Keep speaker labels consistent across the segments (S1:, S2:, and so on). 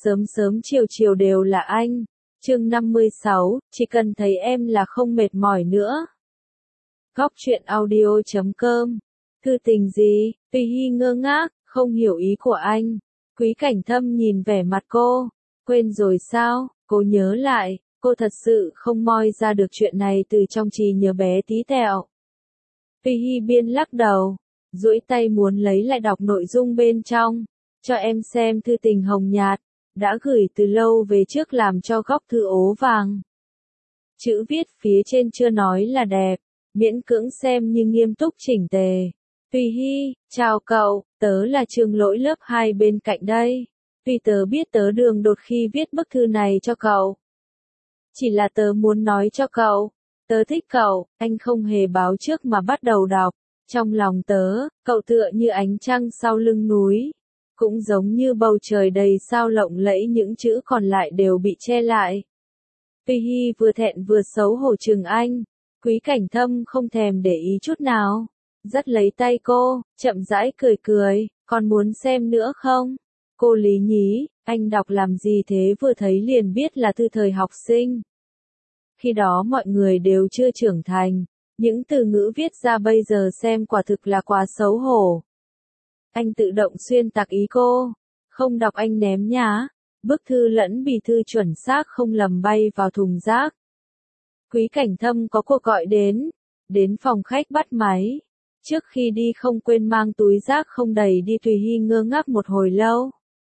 S1: Sớm sớm chiều chiều đều là anh. Chương 56, chỉ cần thấy em là không mệt mỏi nữa. Góc truyện audio.com. Thư tình gì? Tùy Hy ngơ ngác, không hiểu ý của anh. Quý Cảnh Thâm nhìn vẻ mặt cô. Quên rồi sao? Cô nhớ lại, cô thật sự không moi ra được chuyện này từ trong trí nhớ bé tí tẹo. Tùy Hy biên lắc đầu, duỗi tay muốn lấy lại đọc nội dung bên trong. Cho em xem thư tình hồng nhạt, đã gửi từ lâu về trước làm cho góc thư ố vàng. Chữ viết phía trên chưa nói là đẹp, miễn cưỡng xem như nghiêm túc chỉnh tề. Tùy Hy, chào cậu, tớ là Trường Lỗi lớp 2 bên cạnh đây. Tuy tớ biết tớ đường đột khi viết bức thư này cho cậu. Chỉ là tớ muốn nói cho cậu, tớ thích cậu, anh không hề báo trước mà bắt đầu đọc. Trong lòng tớ, cậu tựa như ánh trăng sau lưng núi. Cũng giống như bầu trời đầy sao lộng lẫy, những chữ còn lại đều bị che lại. Tùy Hy vừa thẹn vừa xấu hổ chừng anh. Quý Cảnh Thâm không thèm để ý chút nào. Dắt lấy tay cô, chậm rãi cười cười, còn muốn xem nữa không? Cô lý nhí, anh đọc làm gì thế, vừa thấy liền biết là thư thời học sinh. Khi đó mọi người đều chưa trưởng thành, những từ ngữ viết ra bây giờ xem quả thực là quá xấu hổ. Anh tự động xuyên tạc ý cô, không đọc anh ném nhá. Bức thư lẫn bì thư chuẩn xác không lầm bay vào thùng rác. Quý Cảnh Thâm có cuộc gọi đến phòng khách bắt máy. Trước khi đi không quên mang túi rác không đầy đi. Tùy Hy ngơ ngác một hồi lâu.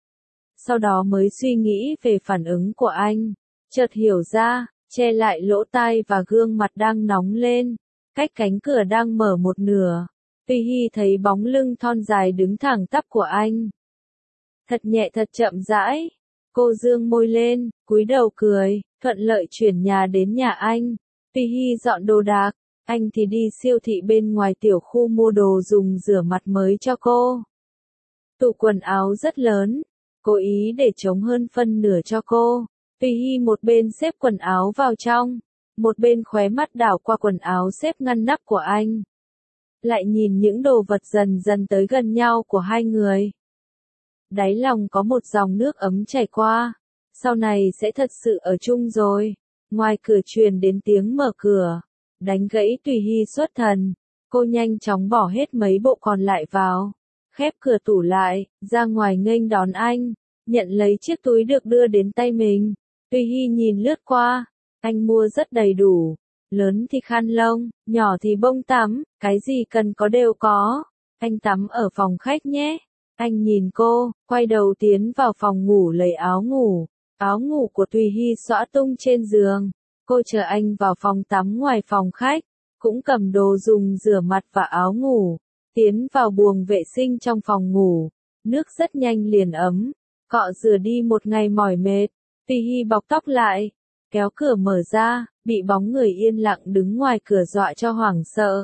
S1: Sau đó mới suy nghĩ về phản ứng của anh. Chợt hiểu ra, che lại lỗ tai và gương mặt đang nóng lên. Cách cánh cửa đang mở một nửa. Tùy Hy thấy bóng lưng thon dài đứng thẳng tắp của anh. Thật nhẹ thật chậm rãi. Cô dương môi lên, cúi đầu cười, thuận lợi chuyển nhà đến nhà anh. Tùy Hy dọn đồ đạc, anh thì đi siêu thị bên ngoài tiểu khu mua đồ dùng rửa mặt mới cho cô. Tủ quần áo rất lớn, cố ý để trống hơn phân nửa cho cô. Tùy Hy một bên xếp quần áo vào trong, một bên khóe mắt đảo qua quần áo xếp ngăn nắp của anh. Lại nhìn những đồ vật dần dần tới gần nhau của hai người. Đáy lòng có một dòng nước ấm chảy qua, sau này sẽ thật sự ở chung rồi. Ngoài cửa truyền đến tiếng mở cửa, đánh gãy Tùy Hy xuất thần. Cô nhanh chóng bỏ hết mấy bộ còn lại vào, khép cửa tủ lại, ra ngoài nghênh đón anh, nhận lấy chiếc túi được đưa đến tay mình. Tùy Hy nhìn lướt qua, anh mua rất đầy đủ, lớn thì khăn lông, nhỏ thì bông tắm, cái gì cần có đều có. Anh tắm ở phòng khách nhé. Anh nhìn cô, quay đầu tiến vào phòng ngủ lấy áo ngủ. Áo ngủ của Tùy Hy xõa tung trên giường. Cô chờ anh vào phòng tắm ngoài phòng khách, cũng cầm đồ dùng rửa mặt và áo ngủ, tiến vào buồng vệ sinh trong phòng ngủ. Nước rất nhanh liền ấm, cọ rửa đi một ngày mỏi mệt. Tùy Hy bọc tóc lại, kéo cửa mở ra, bị bóng người yên lặng đứng ngoài cửa dọa cho hoảng sợ.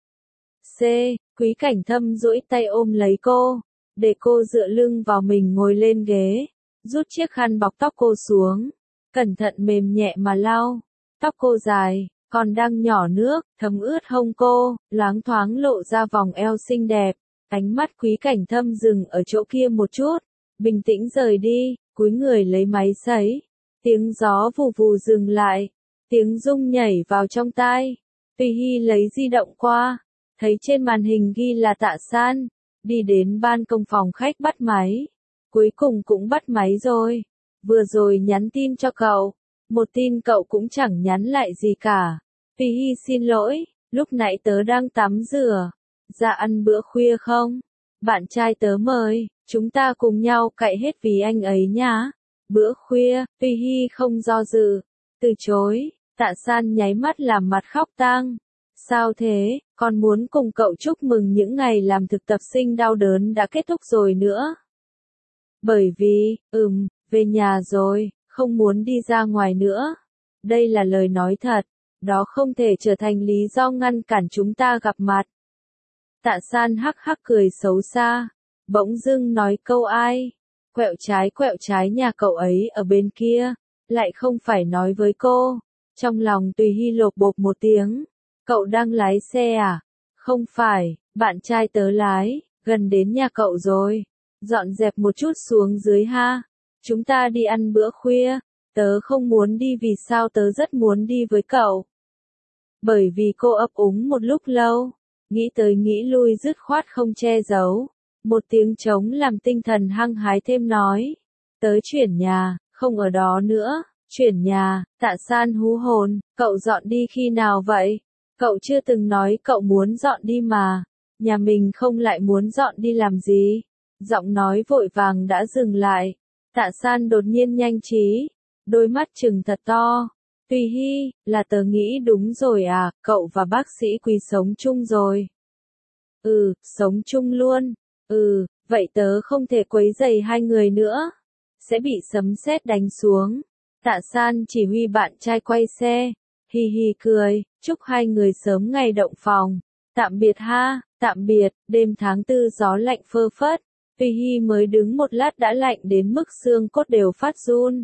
S1: Quý Cảnh Thâm duỗi tay ôm lấy cô, để cô dựa lưng vào mình ngồi lên ghế, rút chiếc khăn bọc tóc cô xuống, cẩn thận mềm nhẹ mà lau. Tóc cô dài, còn đang nhỏ nước, thấm ướt hông cô, loáng thoáng lộ ra vòng eo xinh đẹp. Ánh mắt Quý Cảnh Thâm dừng ở chỗ kia một chút, bình tĩnh rời đi, cúi người lấy máy sấy. Tiếng gió vù vù dừng lại, tiếng rung nhảy vào trong tai. Tùy Hy lấy di động qua, thấy trên màn hình ghi là Tạ San, đi đến ban công phòng khách bắt máy. Cuối cùng cũng bắt máy rồi, vừa rồi nhắn tin cho cậu, một tin cậu cũng chẳng nhắn lại gì cả. Tùy Hy xin lỗi, lúc nãy tớ đang tắm rửa, ra ăn bữa khuya không? Bạn trai tớ mời, chúng ta cùng nhau cậy hết vì anh ấy nhá. Bữa khuya, Tùy Hy không do dự, từ chối. Tạ San nháy mắt làm mặt khóc tang. Sao thế, còn muốn cùng cậu chúc mừng những ngày làm thực tập sinh đau đớn đã kết thúc rồi nữa. Bởi vì, về nhà rồi, không muốn đi ra ngoài nữa. Đây là lời nói thật, đó không thể trở thành lý do ngăn cản chúng ta gặp mặt. Tạ San hắc hắc cười xấu xa, bỗng dưng nói câu ai. Quẹo trái nhà cậu ấy ở bên kia, lại không phải nói với cô. Trong lòng Tùy Hy lột bột một tiếng. Cậu đang lái xe à? Không phải, bạn trai tớ lái, gần đến nhà cậu rồi. Dọn dẹp một chút xuống dưới ha. Chúng ta đi ăn bữa khuya. Tớ không muốn đi vì sao tớ rất muốn đi với cậu. Bởi vì cô ấp úng một lúc lâu. Nghĩ tới nghĩ lui dứt khoát không che giấu. Một tiếng trống làm tinh thần hăng hái thêm nói. Tớ chuyển nhà, không ở đó nữa. Chuyển nhà, Tạ San hú hồn, cậu dọn đi khi nào vậy? Cậu chưa từng nói cậu muốn dọn đi mà. Nhà mình không lại muốn dọn đi làm gì? Giọng nói vội vàng đã dừng lại. Tạ San đột nhiên nhanh trí. Đôi mắt trừng thật to. Tùy Hy, là tớ nghĩ đúng rồi à, cậu và bác sĩ Quý sống chung rồi. Ừ, sống chung luôn. Ừ, vậy tớ không thể quấy rầy hai người nữa. Sẽ bị sấm sét đánh xuống. Tạ San chỉ huy bạn trai quay xe. Hi hi cười, chúc hai người sớm ngày động phòng. Tạm biệt ha, tạm biệt, đêm tháng tư gió lạnh phơ phất. Tùy Hy mới đứng một lát đã lạnh đến mức xương cốt đều phát run.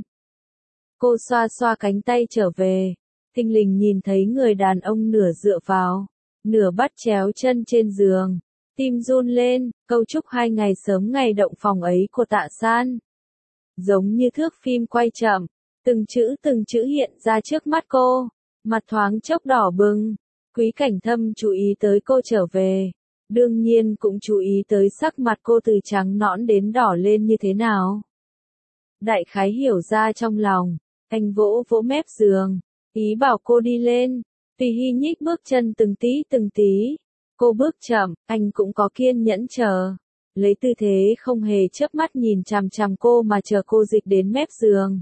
S1: Cô xoa xoa cánh tay trở về. Thình lình nhìn thấy người đàn ông nửa dựa vào, nửa bắt chéo chân trên giường. Tim run lên, câu chúc hai ngày sớm ngày động phòng ấy của Tạ San. Giống như thước phim quay chậm, từng chữ hiện ra trước mắt cô. Mặt thoáng chốc đỏ bừng. Quý Cảnh Thâm chú ý tới cô trở về. Đương nhiên cũng chú ý tới sắc mặt cô từ trắng nõn đến đỏ lên như thế nào. Đại khái hiểu ra trong lòng, anh vỗ vỗ mép giường, ý bảo cô đi lên. Tùy Hy nhích bước chân từng tí. Cô bước chậm, anh cũng có kiên nhẫn chờ. Lấy tư thế không hề chớp mắt nhìn chằm chằm cô mà chờ cô dịch đến mép giường.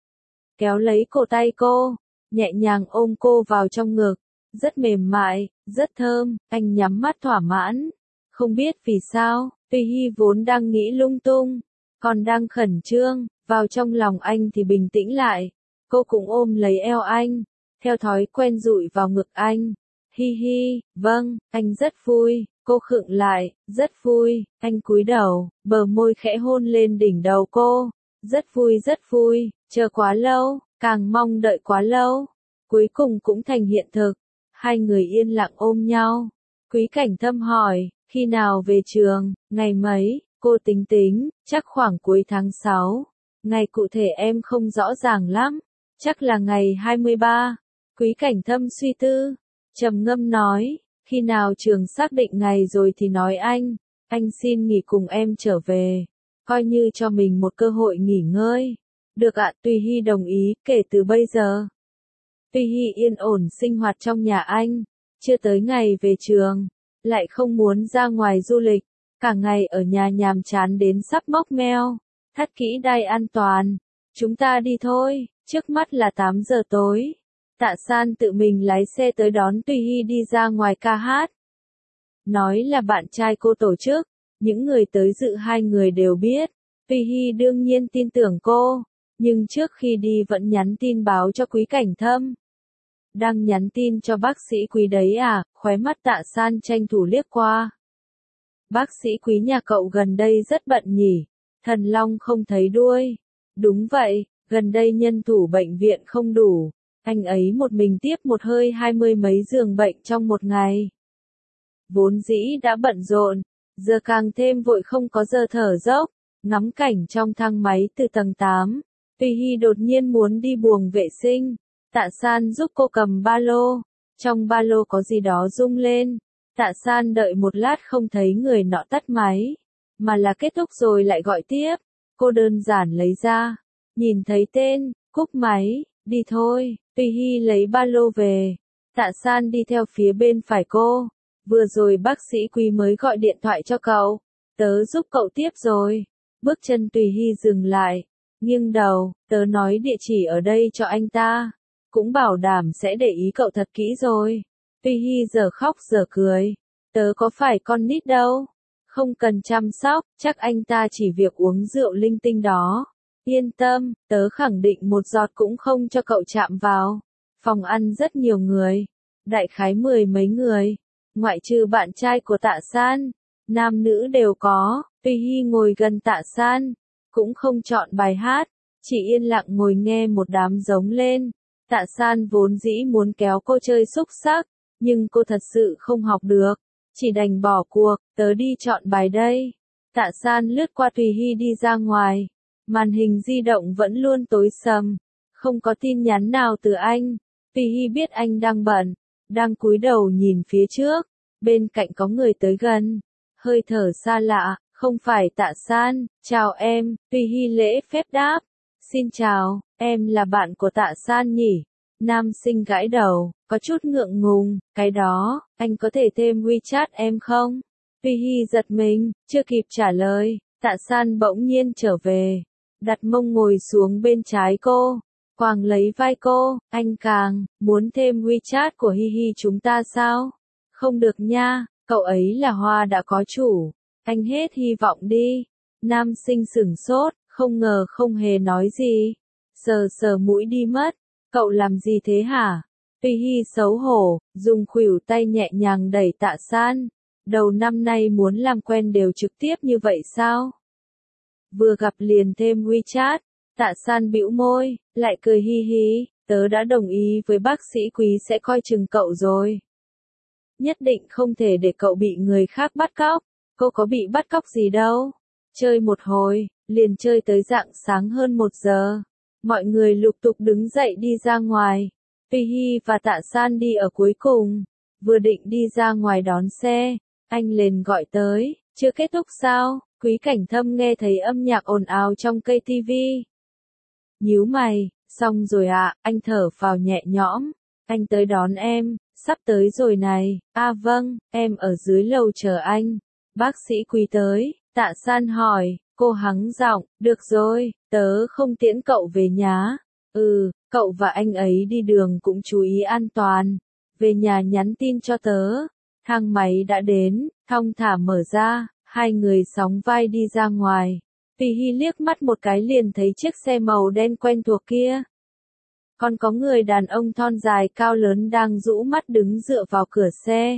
S1: Kéo lấy cổ tay cô, nhẹ nhàng ôm cô vào trong ngực. Rất mềm mại, rất thơm, anh nhắm mắt thỏa mãn. Không biết vì sao, Tùy Hy vốn đang nghĩ lung tung, còn đang khẩn trương, vào trong lòng anh thì bình tĩnh lại. Cô cũng ôm lấy eo anh, theo thói quen dụi vào ngực anh. Hi hi, vâng, anh rất vui. Cô khựng lại, rất vui. Anh cúi đầu, bờ môi khẽ hôn lên đỉnh đầu cô. Rất vui, chờ quá lâu, càng mong đợi quá lâu. Cuối cùng cũng thành hiện thực. Hai người yên lặng ôm nhau. Quý Cảnh Thâm hỏi, khi nào về trường, ngày mấy? Cô tính, chắc khoảng cuối tháng 6. Ngày cụ thể em không rõ ràng lắm, chắc là ngày 23. Quý Cảnh Thâm suy tư, trầm ngâm nói, khi nào trường xác định ngày rồi thì nói anh xin nghỉ cùng em trở về, coi như cho mình một cơ hội nghỉ ngơi. Được ạ, Tùy Hy đồng ý, kể từ bây giờ. Tùy Hy yên ổn sinh hoạt trong nhà anh, chưa tới ngày về trường, lại không muốn ra ngoài du lịch, cả ngày ở nhà nhàm chán đến sắp mốc meo. Thắt kỹ đai an toàn, chúng ta đi thôi, trước mắt là 8 giờ tối. Tạ San tự mình lái xe tới đón Tùy Hy đi ra ngoài ca hát. Nói là bạn trai cô tổ chức, những người tới dự hai người đều biết. Tùy Hy đương nhiên tin tưởng cô, nhưng trước khi đi vẫn nhắn tin báo cho Quý Cảnh Thâm. Đang nhắn tin cho bác sĩ Quý đấy à, khóe mắt Tạ San tranh thủ liếc qua. Bác sĩ Quý nhà cậu gần đây rất bận nhỉ, thần long không thấy đuôi. Đúng vậy, gần đây nhân thủ bệnh viện không đủ, anh ấy một mình tiếp một hơi 20 mấy giường bệnh trong một ngày. Vốn dĩ đã bận rộn, giờ càng thêm vội không có giờ thở dốc, ngắm cảnh trong thang máy từ tầng 8. Tùy Hy đột nhiên muốn đi buồng vệ sinh. Tạ San giúp cô cầm ba lô. Trong ba lô có gì đó rung lên. Tạ San đợi một lát không thấy người nọ tắt máy, mà là kết thúc rồi lại gọi tiếp. Cô đơn giản lấy ra, nhìn thấy tên, cúp máy, đi thôi. Tùy Hy lấy ba lô về. Tạ San đi theo phía bên phải cô. Vừa rồi bác sĩ Quý mới gọi điện thoại cho cậu. Tớ giúp cậu tiếp rồi. Bước chân Tùy Hy dừng lại, nghiêng đầu, tớ nói địa chỉ ở đây cho anh ta. Cũng bảo đảm sẽ để ý cậu thật kỹ rồi. Tùy Hy giờ khóc giờ cười. Tớ có phải con nít đâu. Không cần chăm sóc, chắc anh ta chỉ việc uống rượu linh tinh đó. Yên tâm, tớ khẳng định một giọt cũng không cho cậu chạm vào. Phòng ăn rất nhiều người. Đại khái 10 mấy người. Ngoại trừ bạn trai của Tạ San. Nam nữ đều có. Tùy Hy ngồi gần Tạ San. Cũng không chọn bài hát. Chỉ yên lặng ngồi nghe một đám giống lên. Tạ San vốn dĩ muốn kéo cô chơi xúc xắc, nhưng cô thật sự không học được. Chỉ đành bỏ cuộc, tớ đi chọn bài đây. Tạ San lướt qua Tùy Hy đi ra ngoài. Màn hình di động vẫn luôn tối sầm, không có tin nhắn nào từ anh. Tuy Hi biết anh đang bận, đang cúi đầu nhìn phía trước, bên cạnh có người tới gần, hơi thở xa lạ, không phải Tạ San, chào em, Tuy Hi lễ phép đáp, xin chào, em là bạn của Tạ San nhỉ? Nam sinh gãi đầu, có chút ngượng ngùng, cái đó, anh có thể thêm WeChat em không? Tuy Hi giật mình, chưa kịp trả lời, Tạ San bỗng nhiên trở về, đặt mông ngồi xuống bên trái cô, quàng lấy vai cô, anh càng, muốn thêm WeChat của Hi Hi chúng ta sao? Không được nha, cậu ấy là hoa đã có chủ, anh hết hy vọng đi. Nam sinh sửng sốt, không ngờ không hề nói gì, sờ sờ mũi đi mất, cậu làm gì thế hả? Tuy Hi xấu hổ, dùng khuỷu tay nhẹ nhàng đẩy Tạ San, đầu năm nay muốn làm quen đều trực tiếp như vậy sao? Vừa gặp liền thêm WeChat, Tạ San bĩu môi, lại cười hi hi, tớ đã đồng ý với bác sĩ Quý sẽ coi chừng cậu rồi. Nhất định không thể để cậu bị người khác bắt cóc, cô có bị bắt cóc gì đâu. Chơi một hồi, liền chơi tới rạng sáng hơn 1 giờ. Mọi người lục tục đứng dậy đi ra ngoài. Tuy Hi và Tạ San đi ở cuối cùng, vừa định đi ra ngoài đón xe, anh liền gọi tới, chưa kết thúc sao? Quý Cảnh Thâm nghe thấy âm nhạc ồn ào trong cây tivi. Nhíu mày, xong rồi ạ, anh thở phào nhẹ nhõm, anh tới đón em, sắp tới rồi này, vâng, em ở dưới lầu chờ anh. Bác sĩ Quý tới, Tạ San hỏi, cô hắng giọng, được rồi, tớ không tiễn cậu về nhà. Cậu và anh ấy đi đường cũng chú ý an toàn, về nhà nhắn tin cho tớ. Thang máy đã đến, thong thả mở ra, hai người sóng vai đi ra ngoài. Tuy Hi liếc mắt một cái liền thấy chiếc xe màu đen quen thuộc kia. Còn có người đàn ông thon dài cao lớn đang rũ mắt đứng dựa vào cửa xe.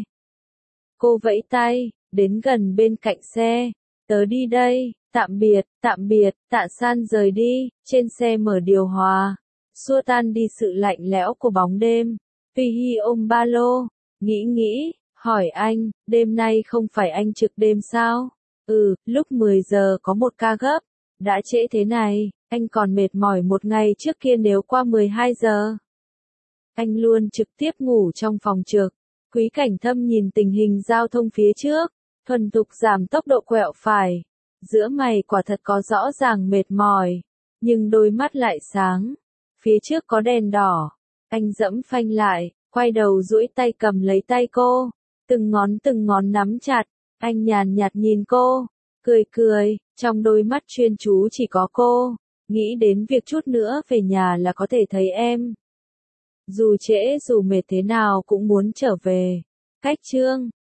S1: Cô vẫy tay, đến gần bên cạnh xe. Tớ đi đây, tạm biệt, Tạ San rời đi, trên xe mở điều hòa, xua tan đi sự lạnh lẽo của bóng đêm. Tuy Hi ôm ba lô, nghĩ, hỏi anh, đêm nay không phải anh trực đêm sao? Lúc 10 giờ có một ca gấp, đã trễ thế này, anh còn mệt mỏi một ngày trước kia nếu qua 12 giờ. Anh luôn trực tiếp ngủ trong phòng trực. Quý Cảnh Thâm nhìn tình hình giao thông phía trước, thuần thục giảm tốc độ quẹo phải. Giữa mày quả thật có rõ ràng mệt mỏi, nhưng đôi mắt lại sáng. Phía trước có đèn đỏ, anh dẫm phanh lại, quay đầu duỗi tay cầm lấy tay cô, từng ngón nắm chặt, anh nhàn nhạt nhìn cô, cười, trong đôi mắt chuyên chú chỉ có cô, nghĩ đến việc chút nữa về nhà là có thể thấy em. Dù trễ dù mệt thế nào cũng muốn trở về. Cách chương